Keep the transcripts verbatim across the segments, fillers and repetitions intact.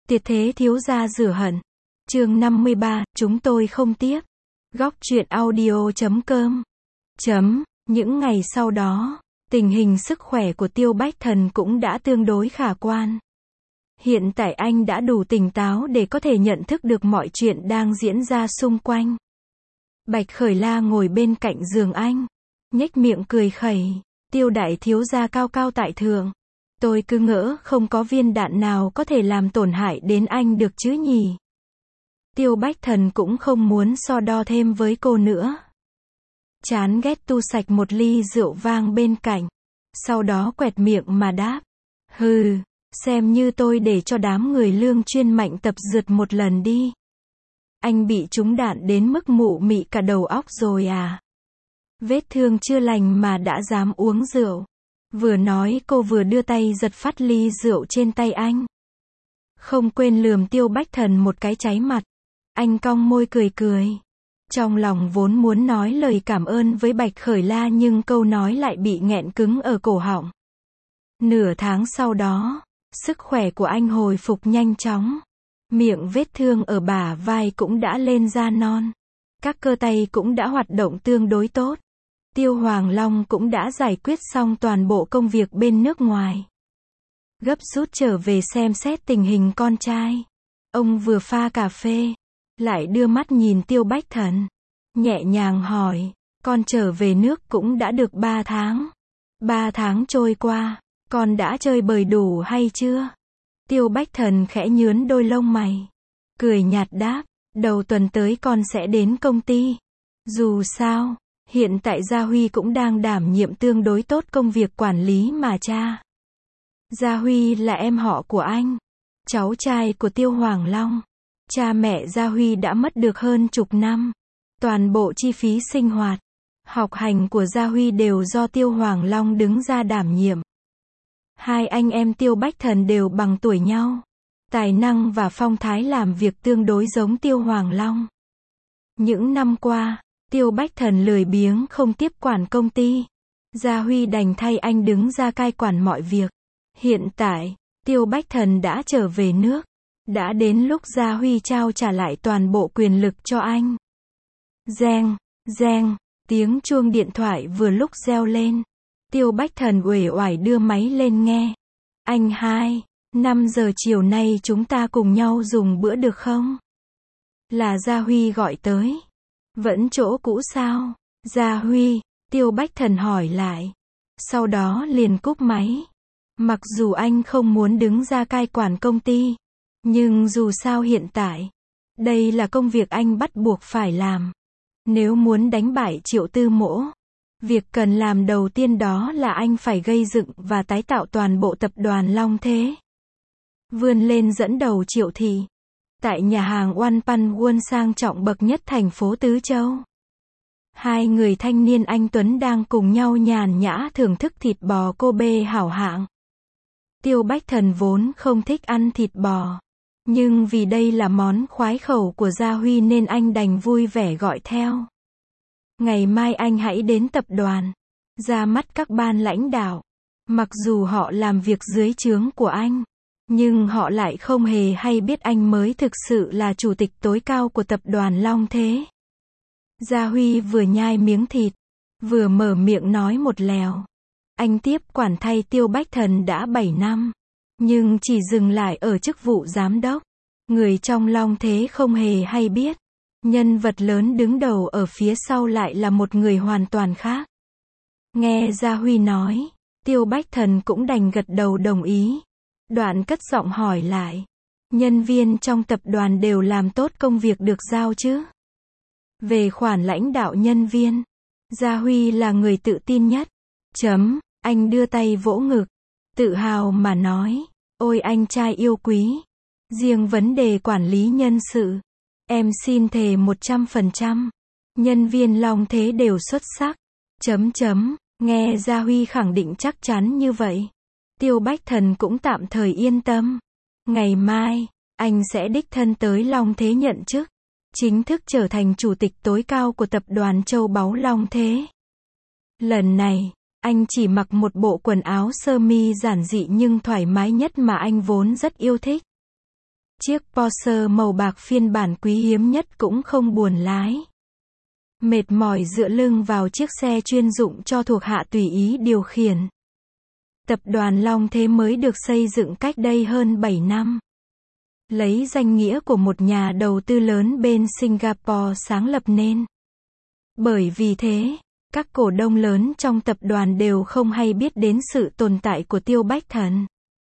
Tuyệt thế thiếu gia rửa hận. Chương năm mươi ba, chúng tôi không tiếp. Góc truyện audio chấm com. Chấm, những ngày sau đó, tình hình sức khỏe của Tiêu Bách Thần cũng đã tương đối khả quan. Hiện tại anh đã đủ tỉnh táo để có thể nhận thức được mọi chuyện đang diễn ra xung quanh. Bạch Khởi La ngồi bên cạnh giường anh, nhếch miệng cười khẩy. Tiêu đại thiếu gia cao cao tại thượng. Tôi cứ ngỡ không có viên đạn nào có thể làm tổn hại đến anh được chứ nhỉ. Tiêu Bách Thần cũng không muốn so đo thêm với cô nữa. Chán ghét tu sạch một ly rượu vang bên cạnh. Sau đó quẹt miệng mà đáp. Hừ, xem như tôi để cho đám người lương chuyên mạnh tập dượt một lần đi. Anh bị trúng đạn đến mức mụ mị cả đầu óc rồi à? Vết thương chưa lành mà đã dám uống rượu. Vừa nói cô vừa đưa tay giật phát ly rượu trên tay anh. Không quên lườm Tiêu Bách Thần một cái cháy mặt. Anh cong môi cười cười. Trong lòng vốn muốn nói lời cảm ơn với Bạch Khởi La nhưng câu nói lại bị nghẹn cứng ở cổ họng. Nửa tháng sau đó, sức khỏe của anh hồi phục nhanh chóng. Miệng vết thương ở bả vai cũng đã lên da non. Các cơ tay cũng đã hoạt động tương đối tốt. Tiêu Hoàng Long cũng đã giải quyết xong toàn bộ công việc bên nước ngoài. Gấp rút trở về xem xét tình hình con trai. Ông vừa pha cà phê, lại đưa mắt nhìn Tiêu Bách Thần. Nhẹ nhàng hỏi, con trở về nước cũng đã được ba tháng. Ba tháng trôi qua, con đã chơi bời đủ hay chưa? Tiêu Bách Thần khẽ nhướn đôi lông mày. Cười nhạt đáp, đầu tuần tới con sẽ đến công ty. Dù sao, hiện tại Gia Huy cũng đang đảm nhiệm tương đối tốt công việc quản lý mà cha. Gia Huy là em họ của anh, cháu trai của Tiêu Hoàng Long. Cha mẹ Gia Huy đã mất được hơn chục năm. Toàn bộ chi phí sinh hoạt, học hành của Gia Huy đều do Tiêu Hoàng Long đứng ra đảm nhiệm. Hai anh em Tiêu Bách Thần đều bằng tuổi nhau. Tài năng và phong thái làm việc tương đối giống Tiêu Hoàng Long. Những năm qua, Tiêu Bách Thần lười biếng không tiếp quản công ty. Gia Huy đành thay anh đứng ra cai quản mọi việc. Hiện tại, Tiêu Bách Thần đã trở về nước. Đã đến lúc Gia Huy trao trả lại toàn bộ quyền lực cho anh. Reng, reng, tiếng chuông điện thoại vừa lúc reo lên. Tiêu Bách Thần uể oải đưa máy lên nghe. Anh hai, năm giờ chiều nay chúng ta cùng nhau dùng bữa được không? Là Gia Huy gọi tới. Vẫn chỗ cũ sao? Gia Huy, Tiêu Bách Thần hỏi lại. Sau đó liền cúp máy. Mặc dù anh không muốn đứng ra cai quản công ty, nhưng dù sao hiện tại, đây là công việc anh bắt buộc phải làm. Nếu muốn đánh bại Triệu Tư Mỗ, việc cần làm đầu tiên đó là anh phải gây dựng và tái tạo toàn bộ tập đoàn Long Thế. Vươn lên dẫn đầu Triệu Thị. Tại nhà hàng One Pan World sang trọng bậc nhất thành phố Tứ Châu. Hai người thanh niên anh Tuấn đang cùng nhau nhàn nhã thưởng thức thịt bò Kobe hảo hạng. Tiêu Bách Thần vốn không thích ăn thịt bò. Nhưng vì đây là món khoái khẩu của Gia Huy nên anh đành vui vẻ gọi theo. Ngày mai anh hãy đến tập đoàn. Ra mắt các ban lãnh đạo. Mặc dù họ làm việc dưới trướng của anh, nhưng họ lại không hề hay biết anh mới thực sự là chủ tịch tối cao của tập đoàn Long Thế. Gia Huy vừa nhai miếng thịt, vừa mở miệng nói một lèo. Anh tiếp quản thay Tiêu Bách Thần đã bảy năm, nhưng chỉ dừng lại ở chức vụ giám đốc. Người trong Long Thế không hề hay biết, nhân vật lớn đứng đầu ở phía sau lại là một người hoàn toàn khác. Nghe Gia Huy nói, Tiêu Bách Thần cũng đành gật đầu đồng ý. Đoạn cất giọng hỏi lại. Nhân viên trong tập đoàn đều làm tốt công việc được giao chứ? Về khoản lãnh đạo nhân viên, Gia Huy là người tự tin nhất. Chấm, anh đưa tay vỗ ngực, tự hào mà nói. Ôi anh trai yêu quý. Riêng vấn đề quản lý nhân sự, em xin thề một trăm phần trăm. Nhân viên Long Thế đều xuất sắc. Chấm chấm, nghe Gia Huy khẳng định chắc chắn như vậy. Tiêu Bách Thần cũng tạm thời yên tâm. Ngày mai, anh sẽ đích thân tới Long Thế nhận chức. Chính thức trở thành chủ tịch tối cao của tập đoàn Châu Báu Long Thế. Lần này, anh chỉ mặc một bộ quần áo sơ mi giản dị nhưng thoải mái nhất mà anh vốn rất yêu thích. Chiếc Porsche màu bạc phiên bản quý hiếm nhất cũng không buồn lái. Mệt mỏi dựa lưng vào chiếc xe chuyên dụng cho thuộc hạ tùy ý điều khiển. Tập đoàn Long Thế mới được xây dựng cách đây hơn bảy năm. Lấy danh nghĩa của một nhà đầu tư lớn bên Singapore sáng lập nên. Bởi vì thế, các cổ đông lớn trong tập đoàn đều không hay biết đến sự tồn tại của Tiêu Bách Thần.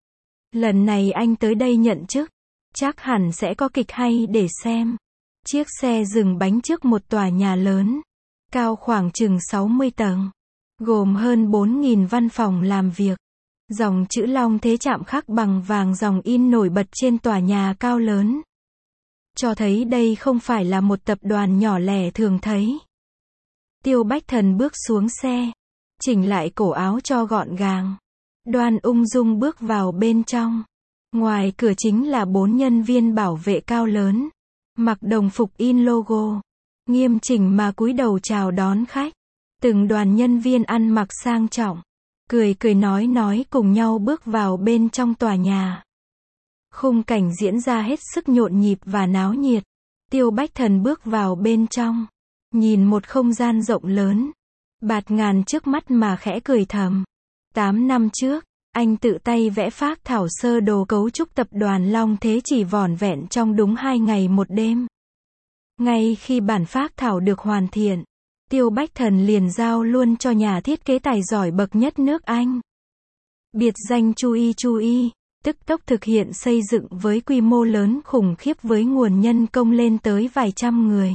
Lần này anh tới đây nhận chức, chắc hẳn sẽ có kịch hay để xem. Chiếc xe dừng bánh trước một tòa nhà lớn, cao khoảng chừng sáu mươi tầng, gồm hơn bốn nghìn văn phòng làm việc. Dòng chữ Long Thế chạm khắc bằng vàng dòng in nổi bật trên tòa nhà cao lớn. Cho thấy đây không phải là một tập đoàn nhỏ lẻ thường thấy. Tiêu Bách Thần bước xuống xe, chỉnh lại cổ áo cho gọn gàng, đoan ung dung bước vào bên trong. Ngoài cửa chính là bốn nhân viên bảo vệ cao lớn, mặc đồng phục in logo, nghiêm chỉnh mà cúi đầu chào đón khách. Từng đoàn nhân viên ăn mặc sang trọng, cười cười nói nói cùng nhau bước vào bên trong tòa nhà. Khung cảnh diễn ra hết sức nhộn nhịp và náo nhiệt. Tiêu Bách Thần bước vào bên trong, nhìn một không gian rộng lớn, bạt ngàn trước mắt mà khẽ cười thầm. Tám năm trước, anh tự tay vẽ phác thảo sơ đồ cấu trúc tập đoàn Long Thế chỉ vỏn vẹn trong đúng hai ngày một đêm. Ngay khi bản phác thảo được hoàn thiện, Tiêu Bách Thần liền giao luôn cho nhà thiết kế tài giỏi bậc nhất nước Anh. Biệt danh Chu Y Chu Y, tức tốc thực hiện xây dựng với quy mô lớn khủng khiếp với nguồn nhân công lên tới vài trăm người.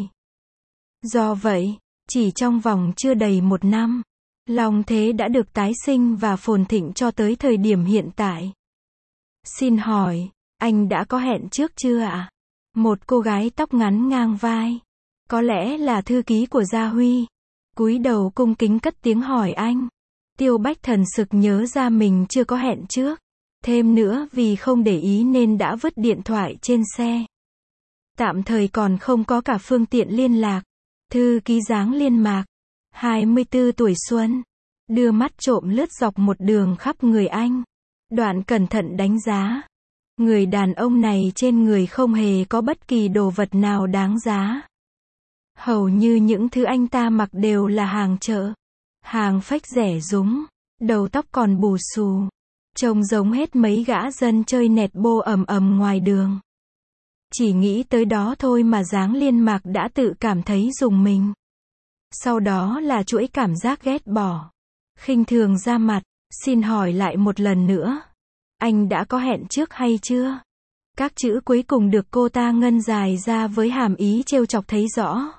Do vậy, chỉ trong vòng chưa đầy một năm, Long Thế đã được tái sinh và phồn thịnh cho tới thời điểm hiện tại. Xin hỏi, anh đã có hẹn trước chưa ạ? Một cô gái tóc ngắn ngang vai, có lẽ là thư ký của Gia Huy, cúi đầu cung kính cất tiếng hỏi anh. Tiêu Bách Thần sực nhớ ra mình chưa có hẹn trước. Thêm nữa vì không để ý nên đã vứt điện thoại trên xe. Tạm thời còn không có cả phương tiện liên lạc. Thư ký dáng Liên Mạc, hai mươi tư tuổi xuân, đưa mắt trộm lướt dọc một đường khắp người anh. Đoạn cẩn thận đánh giá. Người đàn ông này trên người không hề có bất kỳ đồ vật nào đáng giá. Hầu như những thứ anh ta mặc đều là hàng chợ, hàng phách rẻ rúng, đầu tóc còn bù xù, trông giống hết mấy gã dân chơi nẹt bô ầm ầm ngoài đường. Chỉ nghĩ tới đó thôi mà dáng Liên Mạc đã tự cảm thấy rùng mình. Sau đó là chuỗi cảm giác ghét bỏ, khinh thường ra mặt. Xin hỏi lại một lần nữa, anh đã có hẹn trước hay chưa? Các chữ cuối cùng được cô ta ngân dài ra với hàm ý trêu chọc thấy rõ.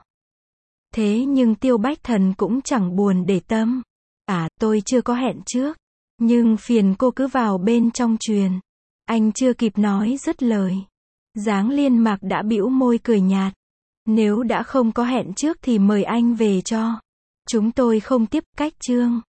Thế nhưng Tiêu Bách Thần cũng chẳng buồn để tâm. À, tôi chưa có hẹn trước, nhưng phiền cô cứ vào bên trong truyền. Anh chưa kịp nói dứt lời, dáng Liên Mạc đã bĩu môi cười nhạt. Nếu đã không có hẹn trước thì mời anh về cho. Chúng tôi không tiếp cách chương.